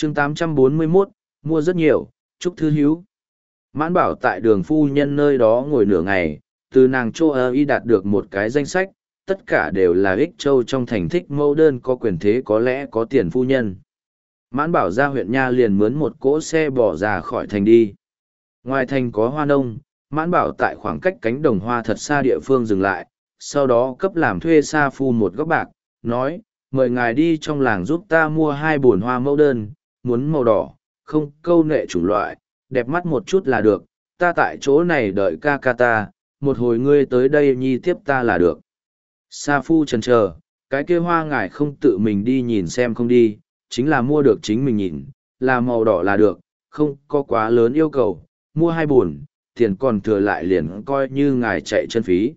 chương 841, mua rất nhiều, chúc thư hữu. Mãn Bảo tại đường phu nhân nơi đó ngồi nửa ngày, từ nàng Chô ơ y đạt được một cái danh sách, tất cả đều là ích châu trong thành thích mẫu đơn có quyền thế có lẽ có tiền phu nhân. Mãn Bảo ra huyện Nha liền mướn một cỗ xe bỏ ra khỏi thành đi. Ngoài thành có hoa nông, Mãn Bảo tại khoảng cách cánh đồng hoa thật xa địa phương dừng lại, sau đó cấp làm thuê Sa Phu một góc bạc, nói, mời ngài đi trong làng giúp ta mua 2 bồn hoa mẫu đơn, muốn màu đỏ, không câu nệ chủng loại, đẹp mắt một chút là được, ta tại chỗ này đợi ca ca ta, một hồi ngươi tới đây nhi tiếp ta là được. Sa Phu chần chờ, cái kia hoa ngài không tự mình đi nhìn xem không đi, chính là mua được chính mình nhìn, là màu đỏ là được, không có quá lớn yêu cầu, mua 2 bồn, tiền còn thừa lại liền coi như ngài chạy chân phí.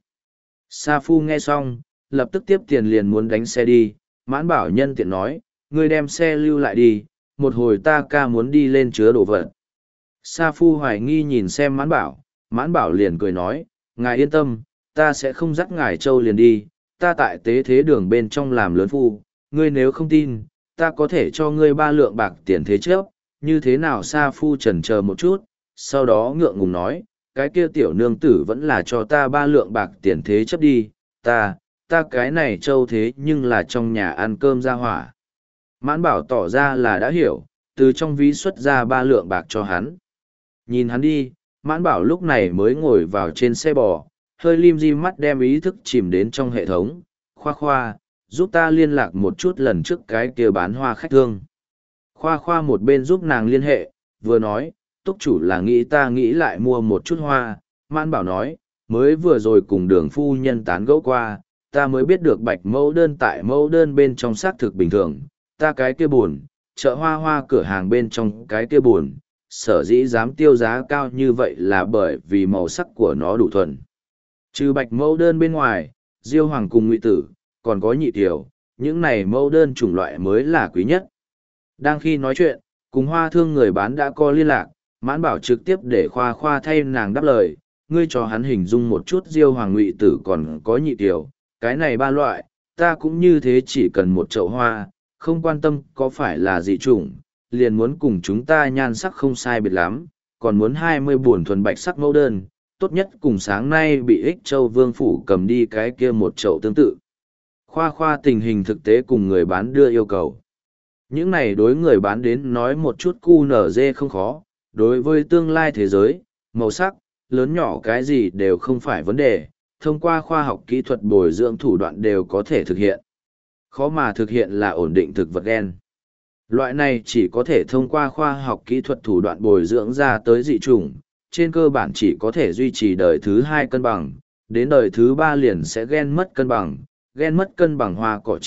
Sa Phu nghe xong, lập tức tiếp tiền liền muốn đánh xe đi, Mãn Bảo nhân tiện nói, ngươi đem xe lưu lại đi, một hồi ta ca muốn đi lên chứa đồ vật. Sa Phu hoài nghi nhìn xem Mãn Bảo liền cười nói, ngài yên tâm, ta sẽ không dắt ngài châu liền đi, ta tại tế thế đường bên trong làm lớn phu, ngươi nếu không tin, ta có thể cho ngươi 3 lượng bạc tiền thế trước, như thế nào? Sa Phu chần chờ một chút, sau đó ngượng ngùng nói, cái kia tiểu nương tử vẫn là cho ta 3 lượng bạc tiền thế chấp đi, ta cái này châu thế nhưng là trong nhà ăn cơm ra hỏa. Mãn Bảo tỏ ra là đã hiểu, từ trong ví xuất ra 3 lượng bạc cho hắn. Nhìn hắn đi, Mãn Bảo lúc này mới ngồi vào trên xe bò, hơi lim di mắt đem ý thức chìm đến trong hệ thống, khoa, giúp ta liên lạc một chút lần trước cái kia bán hoa khách thương. Khoa một bên giúp nàng liên hệ, vừa nói, túc chủ là nghĩ ta nghĩ lại mua một chút hoa. Mãn Bảo nói, mới vừa rồi cùng đường phu nhân tán gẫu qua, ta mới biết được bạch mẫu đơn tại mẫu đơn bên trong xác thực bình thường, ta cái kia buồn, chợ hoa cửa hàng bên trong cái kia buồn, sở dĩ dám tiêu giá cao như vậy là bởi vì màu sắc của nó đủ thuần. Trừ bạch mẫu đơn bên ngoài, diêu hoàng cùng ngụy tử, còn có nhị tiểu, những này mẫu đơn chủng loại mới là quý nhất. Đang khi nói chuyện, cùng hoa thương người bán đã có liên lạc, Mãn Bảo trực tiếp để khoa thay nàng đáp lời, ngươi cho hắn hình dung một chút diêu hoàng ngụy tử còn có nhị tiểu, cái này 3 loại, ta cũng như thế chỉ cần một chậu hoa, không quan tâm có phải là dị chủng, liền muốn cùng chúng ta nhan sắc không sai biệt lắm, còn muốn 20 buồn thuần bạch sắc mẫu đơn, tốt nhất cùng sáng nay bị ích châu vương phủ cầm đi cái kia một chậu tương tự. Khoa tình hình thực tế cùng người bán đưa yêu cầu. Những này đối người bán đến nói một chút QNZ không khó, đối với tương lai thế giới, màu sắc, lớn nhỏ cái gì đều không phải vấn đề, thông qua khoa học kỹ thuật bồi dưỡng thủ đoạn đều có thể thực hiện. Khó mà thực hiện là ổn định thực vật gen. Loại này chỉ có thể thông qua khoa học kỹ thuật thủ đoạn bồi dưỡng ra tới dị chủng, trên cơ bản chỉ có thể duy trì đời thứ 2 cân bằng, đến đời thứ 3 liền sẽ gen mất cân bằng hoa cỏ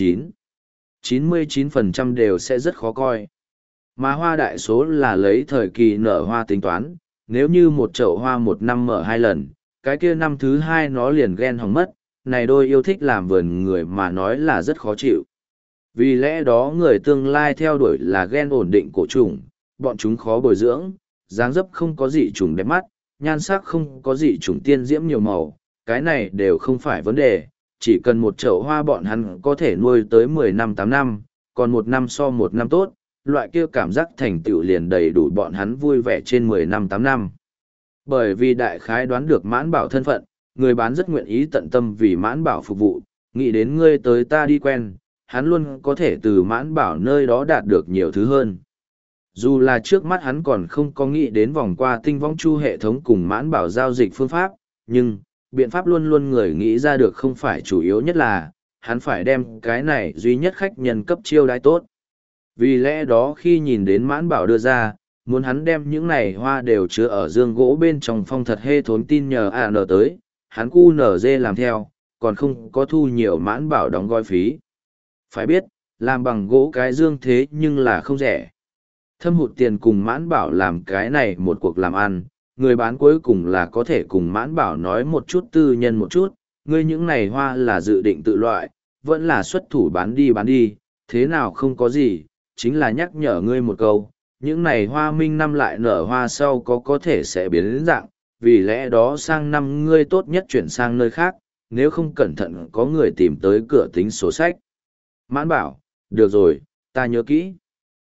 99% đều sẽ rất khó coi. Mà hoa đại số là lấy thời kỳ nở hoa tính toán, nếu như một chậu hoa một năm mở 2 lần, cái kia năm thứ 2 nó liền gen hỏng mất, này đôi yêu thích làm vườn người mà nói là rất khó chịu. Vì lẽ đó người tương lai theo đuổi là gen ổn định cổ trùng, bọn chúng khó bồi dưỡng, dáng dấp không có dị trùng đẹp mắt, nhan sắc không có dị trùng tiên diễm nhiều màu, cái này đều không phải vấn đề, chỉ cần một chậu hoa bọn hắn có thể nuôi tới 10 năm 8 năm, còn 1 năm so 1 năm tốt, loại kia cảm giác thành tựu liền đầy đủ bọn hắn vui vẻ trên 10 năm 8 năm. Bởi vì đại khái đoán được Mãn Bảo thân phận, người bán rất nguyện ý tận tâm vì Mãn Bảo phục vụ, nghĩ đến ngươi tới ta đi quen, hắn luôn có thể từ Mãn Bảo nơi đó đạt được nhiều thứ hơn. Dù là trước mắt hắn còn không có nghĩ đến vòng qua tinh võng chu hệ thống cùng Mãn Bảo giao dịch phương pháp, nhưng, biện pháp luôn luôn người nghĩ ra được không phải chủ yếu nhất là, hắn phải đem cái này duy nhất khách nhân cấp chiêu đãi tốt. Vì lẽ đó khi nhìn đến Mãn Bảo đưa ra, muốn hắn đem những này hoa đều chứa ở dương gỗ bên trong phong thật hê thốn tin nhờ AN tới, hắn QNZ làm theo, còn không có thu nhiều Mãn Bảo đóng gói phí. Phải biết, làm bằng gỗ cái dương thế nhưng là không rẻ. Thâm hụt tiền cùng Mãn Bảo làm cái này một cuộc làm ăn, người bán cuối cùng là có thể cùng Mãn Bảo nói một chút tư nhân một chút, ngươi những này hoa là dự định tự loại, vẫn là xuất thủ bán đi, thế nào không có gì, chính là nhắc nhở ngươi một câu, những này hoa minh năm lại nở hoa sau có thể sẽ biến đến dạng, vì lẽ đó sang năm ngươi tốt nhất chuyển sang nơi khác, nếu không cẩn thận có người tìm tới cửa tính sổ sách. Mãn Bảo, được rồi, ta nhớ kỹ.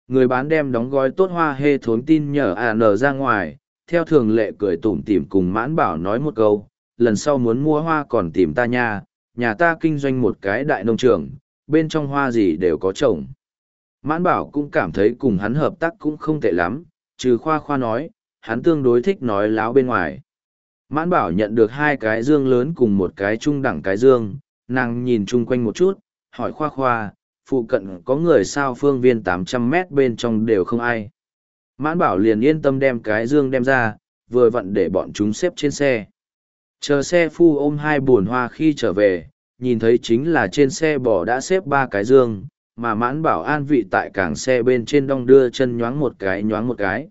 người bán đem đóng gói tốt hoa hê thốn tin nhờ AN ra ngoài, theo thường lệ cười tủm tỉm cùng Mãn Bảo nói một câu, lần sau muốn mua hoa còn tìm ta nha, nhà ta kinh doanh một cái đại nông trường, bên trong hoa gì đều có trồng. Mãn Bảo cũng cảm thấy cùng hắn hợp tác cũng không tệ lắm, trừ khoa khoa nói, hắn tương đối thích nói láo bên ngoài. Mãn Bảo nhận được 2 cái dương lớn cùng một cái trung đẳng cái dương, nàng nhìn chung quanh một chút, hỏi khoa khoa, phụ cận có người sao phương viên 800 mét bên trong đều không ai. Mãn Bảo liền yên tâm đem cái dương đem ra, vừa vặn để bọn chúng xếp trên xe. Chờ xe phu ôm 2 buồn hoa khi trở về, nhìn thấy chính là trên xe bò đã xếp 3 cái dương, mà Mãn Bảo an vị tại cảng xe bên trên đong đưa chân nhoáng một cái nhoáng một cái.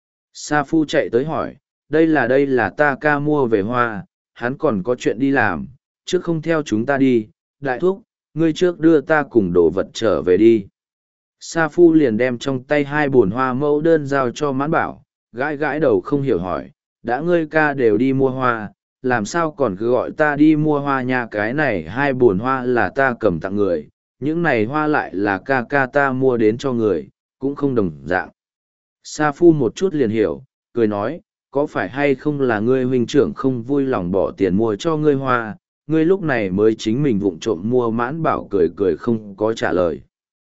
Sa phu chạy tới hỏi, đây là ta ca mua về hoa, hắn còn có chuyện đi làm, trước không theo chúng ta đi, đại thúc, ngươi trước đưa ta cùng đồ vật trở về đi. Sa phu liền đem trong tay 2 bồn hoa mẫu đơn giao cho Mãn Bảo, gãi gãi đầu không hiểu hỏi, đã ngươi ca đều đi mua hoa, làm sao còn cứ gọi ta đi mua hoa nha, cái này 2 bồn hoa là ta cầm tặng người, những này hoa lại là ca ca ta mua đến cho người, cũng không đồng dạng. Sa phu một chút liền hiểu, cười nói, có phải hay không là ngươi huynh trưởng không vui lòng bỏ tiền mua cho ngươi hoa, ngươi lúc này mới chính mình vụng trộm mua. Mãn Bảo cười cười không có trả lời.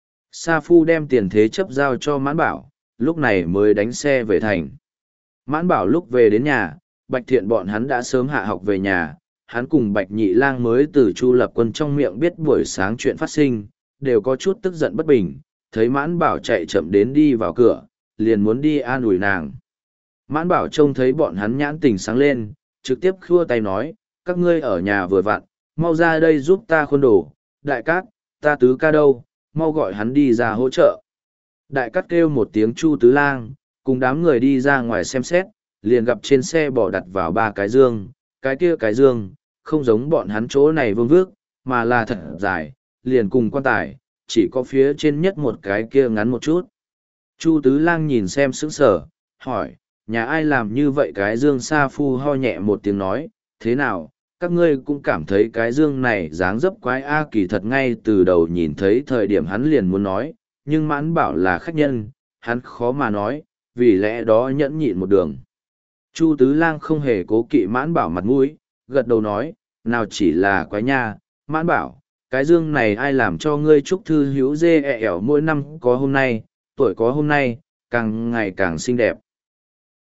Sa phu đem tiền thế chấp giao cho Mãn Bảo, lúc này mới đánh xe về thành. Mãn Bảo lúc về đến nhà, Bạch Thiện bọn hắn đã sớm hạ học về nhà, hắn cùng Bạch Nhị Lang mới từ Chu Lập Quân trong miệng biết buổi sáng chuyện phát sinh, đều có chút tức giận bất bình, thấy Mãn Bảo chạy chậm đến đi vào cửa, liền muốn đi an ủi nàng. Mãn Bảo trông thấy bọn hắn nhãn tình sáng lên, trực tiếp khua tay nói, các ngươi ở nhà vừa vặn, mau ra đây giúp ta khuôn đồ, đại cát, ta tứ ca đâu, mau gọi hắn đi ra hỗ trợ. Đại cát kêu một tiếng Chu Tứ Lang, cùng đám người đi ra ngoài xem xét, liền gặp trên xe bỏ đặt vào 3 cái dương, cái kia cái dương, không giống bọn hắn chỗ này vương vước, mà là thật dài, liền cùng quan tài, chỉ có phía trên nhất một cái kia ngắn một chút. Chu Tứ Lang nhìn xem sững sờ, hỏi, nhà ai làm như vậy? Cái dương Sa phu ho nhẹ một tiếng nói, thế nào, các ngươi cũng cảm thấy cái dương này dáng dấp quái a? Kỳ thật ngay từ đầu nhìn thấy thời điểm hắn liền muốn nói, nhưng Mãn Bảo là khách nhân, hắn khó mà nói, vì lẽ đó nhẫn nhịn một đường. Chu Tứ Lang không hề cố kỵ Mãn Bảo mặt mũi, gật đầu nói, nào chỉ là quái nha, Mãn Bảo, cái dương này ai làm cho ngươi chúc thư hữu dê ẹ ẻo mỗi năm có hôm nay, tuổi có hôm nay, càng ngày càng xinh đẹp.